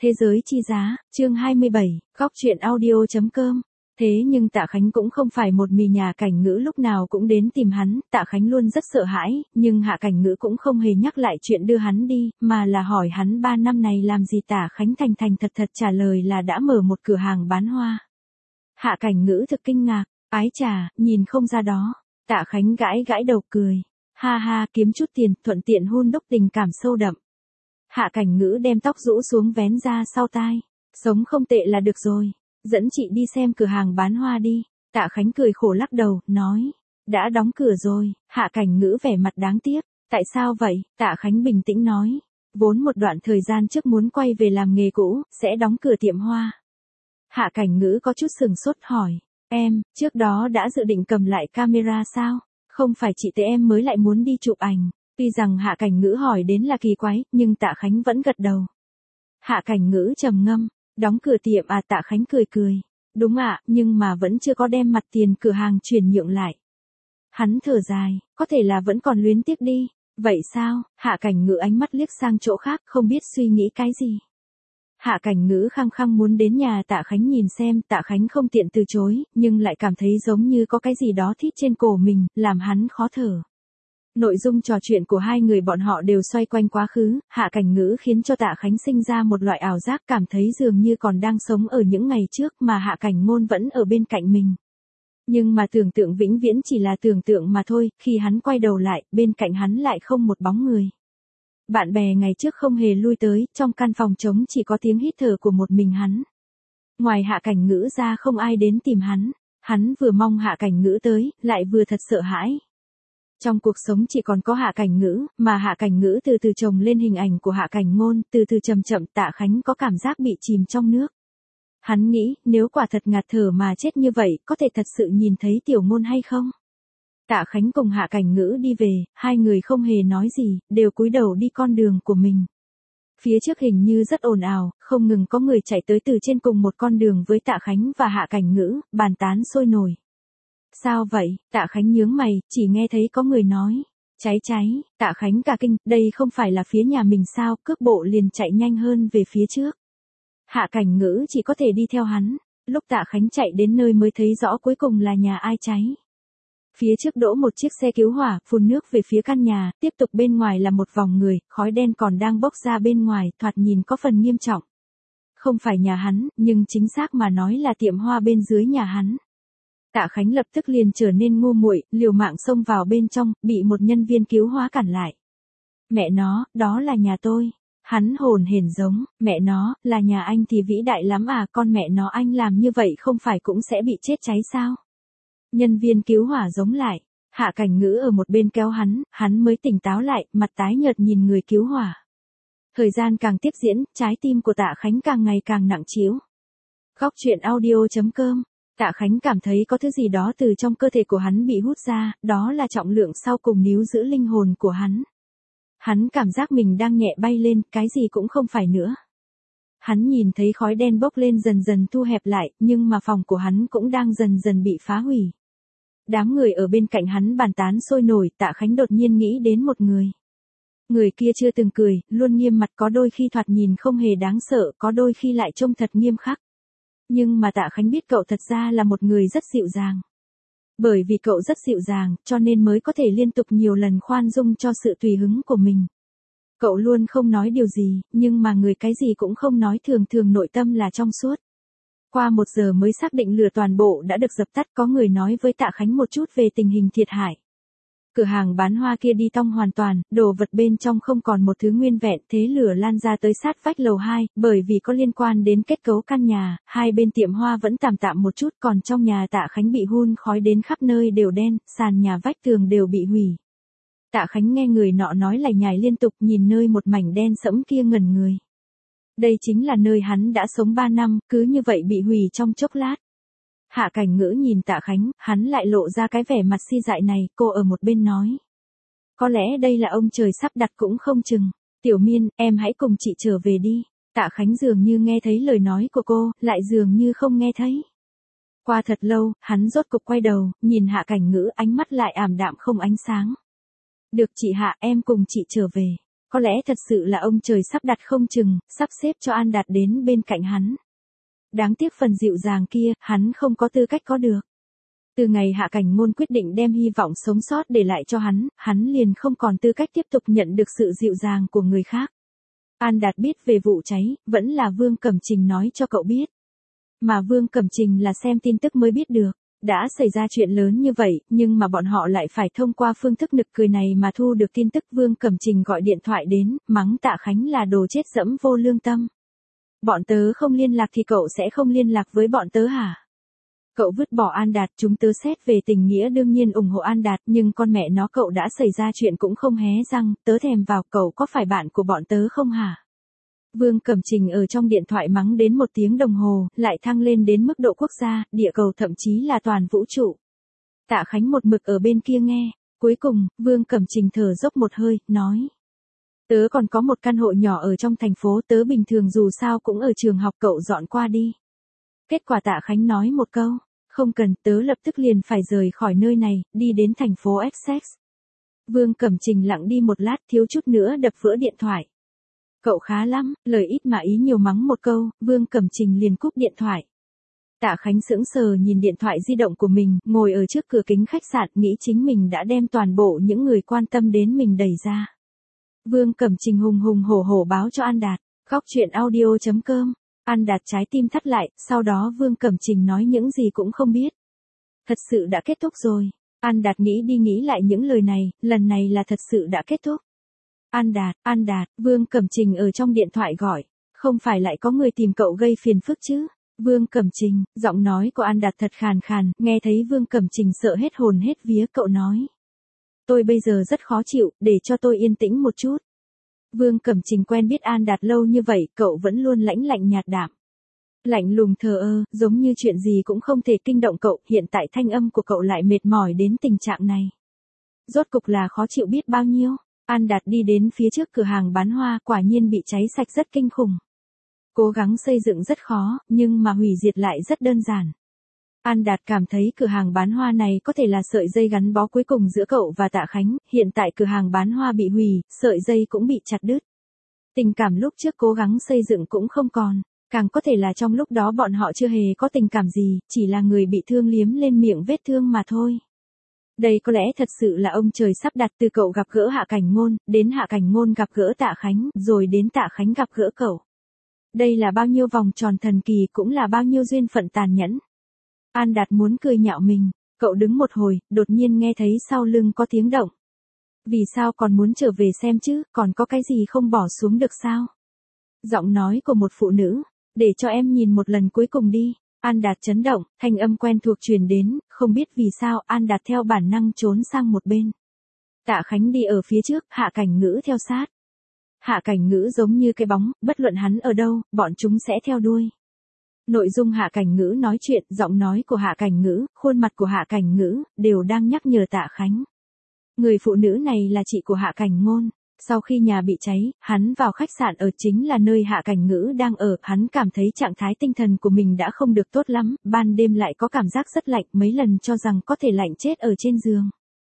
Thế giới chi giá, chương 27, góc truyện audio.com. Thế nhưng Tạ Khánh cũng không phải một mì nhà Cảnh Ngữ lúc nào cũng đến tìm hắn, Tạ Khánh luôn rất sợ hãi, nhưng Hạ Cảnh Ngữ cũng không hề nhắc lại chuyện đưa hắn đi, mà là hỏi hắn 3 năm này làm gì. Tạ Khánh thành thành thật thật trả lời là đã mở một cửa hàng bán hoa. Hạ Cảnh Ngữ thực kinh ngạc, ái chà, nhìn không ra đó. Tạ Khánh gãi gãi đầu cười, ha ha, kiếm chút tiền, thuận tiện hun đúc tình cảm sâu đậm. Hạ Cảnh Ngữ đem tóc rũ xuống vén ra sau tai, sống không tệ là được rồi, dẫn chị đi xem cửa hàng bán hoa đi. Tạ Khánh cười khổ lắc đầu, nói, đã đóng cửa rồi. Hạ Cảnh Ngữ vẻ mặt đáng tiếc, tại sao vậy? Tạ Khánh bình tĩnh nói, vốn một đoạn thời gian trước muốn quay về làm nghề cũ, sẽ đóng cửa tiệm hoa. Hạ Cảnh Ngữ có chút sừng sốt hỏi, em, trước đó đã dự định cầm lại camera sao? Không phải chị tới em mới lại muốn đi chụp ảnh. Tuy rằng Hạ Cảnh Ngữ hỏi đến là kỳ quái, nhưng Tạ Khánh vẫn gật đầu. Hạ Cảnh Ngữ trầm ngâm, đóng cửa tiệm à? Tạ Khánh cười cười, đúng ạ, nhưng mà vẫn chưa có đem mặt tiền cửa hàng chuyển nhượng lại. Hắn thở dài, có thể là vẫn còn luyến tiếc đi. Vậy sao? Hạ Cảnh Ngữ ánh mắt liếc sang chỗ khác, không biết suy nghĩ cái gì. Hạ Cảnh Ngữ khăng khăng muốn đến nhà Tạ Khánh nhìn xem. Tạ Khánh không tiện từ chối, nhưng lại cảm thấy giống như có cái gì đó thít trên cổ mình, làm hắn khó thở. Nội dung trò chuyện của hai người bọn họ đều xoay quanh quá khứ. Hạ Cảnh Ngữ khiến cho Tạ Khánh sinh ra một loại ảo giác, cảm thấy dường như còn đang sống ở những ngày trước mà Hạ Cảnh Ngôn vẫn ở bên cạnh mình. Nhưng mà tưởng tượng vĩnh viễn chỉ là tưởng tượng mà thôi, khi hắn quay đầu lại, bên cạnh hắn lại không một bóng người. Bạn bè ngày trước không hề lui tới, trong căn phòng trống chỉ có tiếng hít thở của một mình hắn. Ngoài Hạ Cảnh Ngữ ra không ai đến tìm hắn. Hắn vừa mong Hạ Cảnh Ngữ tới, lại vừa thật sợ hãi. Trong cuộc sống chỉ còn có Hạ Cảnh Ngữ, mà Hạ Cảnh Ngữ từ từ chồng lên hình ảnh của Hạ Cảnh Ngôn, từ từ chậm chậm. Tạ Khánh có cảm giác bị chìm trong nước. Hắn nghĩ, nếu quả thật ngạt thở mà chết như vậy, có thể thật sự nhìn thấy Tiểu Ngôn hay không? Tạ Khánh cùng Hạ Cảnh Ngữ đi về, hai người không hề nói gì, đều cúi đầu đi con đường của mình. Phía trước hình như rất ồn ào, không ngừng có người chạy tới từ trên cùng một con đường với Tạ Khánh và Hạ Cảnh Ngữ, bàn tán sôi nổi. Sao vậy? Tạ Khánh nhướng mày, chỉ nghe thấy có người nói, cháy cháy. Tạ Khánh cả kinh, đây không phải là phía nhà mình sao? Cước bộ liền chạy nhanh hơn về phía trước. Hạ Cảnh Ngữ chỉ có thể đi theo hắn. Lúc Tạ Khánh chạy đến nơi mới thấy rõ cuối cùng là nhà ai cháy. Phía trước đỗ một chiếc xe cứu hỏa, phun nước về phía căn nhà, tiếp tục bên ngoài là một vòng người, khói đen còn đang bốc ra bên ngoài, thoạt nhìn có phần nghiêm trọng. Không phải nhà hắn, nhưng chính xác mà nói là tiệm hoa bên dưới nhà hắn. Tạ Khánh lập tức liền trở nên ngu muội, liều mạng xông vào bên trong, bị một nhân viên cứu hỏa cản lại. Mẹ nó, đó là nhà tôi. Hắn hồn hển giống, mẹ nó, là nhà anh thì vĩ đại lắm à, con mẹ nó anh làm như vậy không phải cũng sẽ bị chết cháy sao? Nhân viên cứu hỏa giống lại, Hạ Cảnh Ngữ ở một bên kéo hắn mới tỉnh táo lại, mặt tái nhợt nhìn người cứu hỏa. Thời gian càng tiếp diễn, trái tim của Tạ Khánh càng ngày càng nặng trĩu. Góc truyện audio.com. Tạ Khánh cảm thấy có thứ gì đó từ trong cơ thể của hắn bị hút ra, đó là trọng lượng sau cùng níu giữ linh hồn của hắn. Hắn cảm giác mình đang nhẹ bay lên, cái gì cũng không phải nữa. Hắn nhìn thấy khói đen bốc lên dần dần thu hẹp lại, nhưng mà phòng của hắn cũng đang dần dần bị phá hủy. Đám người ở bên cạnh hắn bàn tán sôi nổi. Tạ Khánh đột nhiên nghĩ đến một người. Người kia chưa từng cười, luôn nghiêm mặt, có đôi khi thoạt nhìn không hề đáng sợ, có đôi khi lại trông thật nghiêm khắc. Nhưng mà Tạ Khánh biết cậu thật ra là một người rất dịu dàng. Bởi vì cậu rất dịu dàng, cho nên mới có thể liên tục nhiều lần khoan dung cho sự tùy hứng của mình. Cậu luôn không nói điều gì, nhưng mà người cái gì cũng không nói, thường thường nội tâm là trong suốt. Qua 1 giờ mới xác định lửa toàn bộ đã được dập tắt, có người nói với Tạ Khánh một chút về tình hình thiệt hại. Cửa hàng bán hoa kia đi tong hoàn toàn, đồ vật bên trong không còn một thứ nguyên vẹn, thế lửa lan ra tới sát vách lầu 2, bởi vì có liên quan đến kết cấu căn nhà, hai bên tiệm hoa vẫn tạm tạm một chút, còn trong nhà Tạ Khánh bị hun khói đến khắp nơi đều đen, sàn nhà vách tường đều bị hủy. Tạ Khánh nghe người nọ nói lải nhải liên tục, nhìn nơi một mảnh đen sẫm kia ngẩn người. Đây chính là nơi hắn đã sống 3 năm, cứ như vậy bị hủy trong chốc lát. Hạ Cảnh Ngữ nhìn Tạ Khánh, hắn lại lộ ra cái vẻ mặt si dại này, cô ở một bên nói. Có lẽ đây là ông trời sắp đặt cũng không chừng. Tiểu Miên, em hãy cùng chị trở về đi. Tạ Khánh dường như nghe thấy lời nói của cô, lại dường như không nghe thấy. Qua thật lâu, hắn rốt cục quay đầu, nhìn Hạ Cảnh Ngữ, ánh mắt lại ảm đạm không ánh sáng. Được chị Hạ, em cùng chị trở về. Có lẽ thật sự là ông trời sắp đặt không chừng, sắp xếp cho An Đạt đến bên cạnh hắn. Đáng tiếc phần dịu dàng kia, hắn không có tư cách có được. Từ ngày Hạ Cảnh Ngôn quyết định đem hy vọng sống sót để lại cho hắn liền không còn tư cách tiếp tục nhận được sự dịu dàng của người khác. An Đạt biết về vụ cháy, vẫn là Vương Cẩm Trình nói cho cậu biết. Mà Vương Cẩm Trình là xem tin tức mới biết được. Đã xảy ra chuyện lớn như vậy, nhưng mà bọn họ lại phải thông qua phương thức nực cười này mà thu được tin tức. Vương Cẩm Trình gọi điện thoại đến, mắng Tạ Khánh là đồ chết dẫm vô lương tâm. Bọn tớ không liên lạc thì cậu sẽ không liên lạc với bọn tớ hả? Cậu vứt bỏ An Đạt, chúng tớ xét về tình nghĩa đương nhiên ủng hộ An Đạt, nhưng con mẹ nó cậu đã xảy ra chuyện cũng không hé răng, tớ thèm vào, cậu có phải bạn của bọn tớ không hả? Vương Cẩm Trình ở trong điện thoại mắng đến 1 tiếng đồng hồ, lại thăng lên đến mức độ quốc gia, địa cầu thậm chí là toàn vũ trụ. Tạ Khánh một mực ở bên kia nghe, cuối cùng, Vương Cẩm Trình thở dốc một hơi, nói. Tớ còn có một căn hộ nhỏ ở trong thành phố, tớ bình thường dù sao cũng ở trường học, cậu dọn qua đi. Kết quả Tạ Khánh nói một câu, không cần, tớ lập tức liền phải rời khỏi nơi này, đi đến thành phố Essex. Vương Cẩm Trình lặng đi một lát, thiếu chút nữa đập vỡ điện thoại. Cậu khá lắm, lời ít mà ý nhiều, mắng một câu, Vương Cẩm Trình liền cúp điện thoại. Tạ Khánh sững sờ nhìn điện thoại di động của mình, ngồi ở trước cửa kính khách sạn, nghĩ chính mình đã đem toàn bộ những người quan tâm đến mình đẩy ra. Vương Cẩm Trình hùng hùng hổ hổ báo cho An Đạt, góc chuyện audio.com. An Đạt trái tim thắt lại, sau đó Vương Cẩm Trình nói những gì cũng không biết. Thật sự đã kết thúc rồi. An Đạt nghĩ đi nghĩ lại những lời này, lần này là thật sự đã kết thúc. An Đạt, Vương Cẩm Trình ở trong điện thoại gọi, không phải lại có người tìm cậu gây phiền phức chứ? Vương Cẩm Trình, giọng nói của An Đạt thật khàn khàn, nghe thấy Vương Cẩm Trình sợ hết hồn hết vía, cậu nói. Tôi bây giờ rất khó chịu, để cho tôi yên tĩnh một chút. Vương Cẩm Trình quen biết An Đạt lâu như vậy, cậu vẫn luôn lãnh lạnh nhạt đạm. Lạnh lùng thờ ơ, giống như chuyện gì cũng không thể kinh động cậu, hiện tại thanh âm của cậu lại mệt mỏi đến tình trạng này. Rốt cục là khó chịu biết bao nhiêu. An Đạt đi đến phía trước cửa hàng bán hoa, quả nhiên bị cháy sạch rất kinh khủng. Cố gắng xây dựng rất khó, nhưng mà hủy diệt lại rất đơn giản. An Đạt cảm thấy cửa hàng bán hoa này có thể là sợi dây gắn bó cuối cùng giữa cậu và Tạ Khánh, hiện tại cửa hàng bán hoa bị hủy, sợi dây cũng bị chặt đứt. Tình cảm lúc trước cố gắng xây dựng cũng không còn, càng có thể là trong lúc đó bọn họ chưa hề có tình cảm gì, chỉ là người bị thương liếm lên miệng vết thương mà thôi. Đây có lẽ thật sự là ông trời sắp đặt, từ cậu gặp gỡ Hạ Cảnh Ngôn, đến Hạ Cảnh Ngôn gặp gỡ Tạ Khánh, rồi đến Tạ Khánh gặp gỡ cậu. Đây là bao nhiêu vòng tròn thần kỳ, cũng là bao nhiêu duyên phận tàn nhẫn. An Đạt muốn cười nhạo mình, cậu đứng một hồi, đột nhiên nghe thấy sau lưng có tiếng động. Vì sao còn muốn trở về xem chứ, còn có cái gì không bỏ xuống được sao? Giọng nói của một phụ nữ, để cho em nhìn một lần cuối cùng đi. An Đạt chấn động, thanh âm quen thuộc truyền đến, không biết vì sao An Đạt theo bản năng trốn sang một bên. Tạ Khánh đi ở phía trước, Hạ Cảnh Ngữ theo sát. Hạ Cảnh Ngữ giống như cái bóng, bất luận hắn ở đâu, bọn chúng sẽ theo đuôi. Nội dung Hạ Cảnh Ngữ nói chuyện, giọng nói của Hạ Cảnh Ngữ, khuôn mặt của Hạ Cảnh Ngữ, đều đang nhắc nhở Tạ Khánh. Người phụ nữ này là chị của Hạ Cảnh Ngôn. Sau khi nhà bị cháy, hắn vào khách sạn ở chính là nơi Hạ Cảnh Ngữ đang ở, hắn cảm thấy trạng thái tinh thần của mình đã không được tốt lắm, ban đêm lại có cảm giác rất lạnh, mấy lần cho rằng có thể lạnh chết ở trên giường.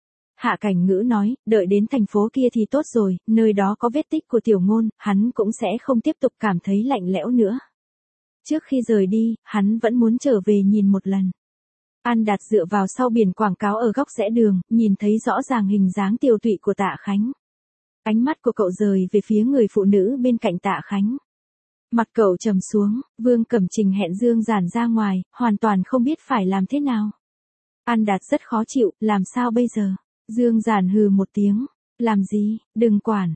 Hạ Cảnh Ngữ nói, đợi đến thành phố kia thì tốt rồi, nơi đó có vết tích của Tiểu Ngôn, hắn cũng sẽ không tiếp tục cảm thấy lạnh lẽo nữa. Trước khi rời đi, hắn vẫn muốn trở về nhìn một lần. An Đạt dựa vào sau biển quảng cáo ở góc rẽ đường, nhìn thấy rõ ràng hình dáng tiều tụy của Tạ Khánh. Ánh mắt của cậu rời về phía người phụ nữ bên cạnh Tạ Khánh. Mặt cậu trầm xuống, Vương Cẩm Trình hẹn Dương Giản ra ngoài, hoàn toàn không biết phải làm thế nào. An Đạt rất khó chịu, làm sao bây giờ? Dương Giản hừ một tiếng, làm gì, đừng quản,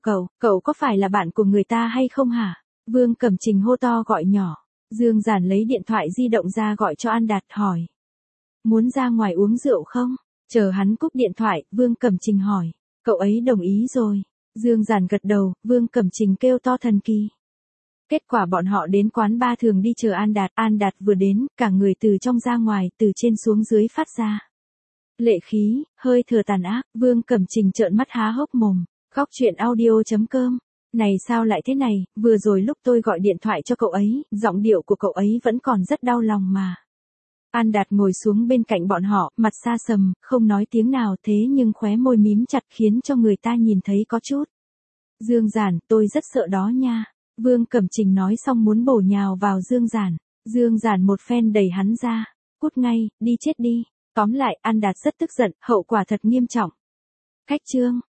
cậu có phải là bạn của người ta hay không hả? Vương Cẩm Trình hô to gọi nhỏ. Dương Giản lấy điện thoại di động ra gọi cho An Đạt, hỏi. Muốn ra ngoài uống rượu không? Chờ hắn cúp điện thoại, Vương Cẩm Trình hỏi. Cậu ấy đồng ý rồi. Dương Giản gật đầu, Vương Cẩm Trình kêu to thần kỳ. Kết quả bọn họ đến quán bar thường đi chờ An Đạt vừa đến, cả người từ trong ra ngoài, từ trên xuống dưới phát ra. Lệ khí, hơi thở tàn ác, Vương Cẩm Trình trợn mắt há hốc mồm. Góc chuyện audio.com. Này sao lại thế này, vừa rồi lúc tôi gọi điện thoại cho cậu ấy, giọng điệu của cậu ấy vẫn còn rất đau lòng mà. An Đạt ngồi xuống bên cạnh bọn họ, mặt xa sầm, không nói tiếng nào, thế nhưng khóe môi mím chặt khiến cho người ta nhìn thấy có chút Dương Giản, tôi rất sợ đó nha. Vương Cẩm Trình nói xong muốn bổ nhào vào Dương Giản. Dương Giản một phen đẩy hắn ra. Cút ngay, đi chết đi. Tóm lại, An Đạt rất tức giận, hậu quả thật nghiêm trọng. Khách chương.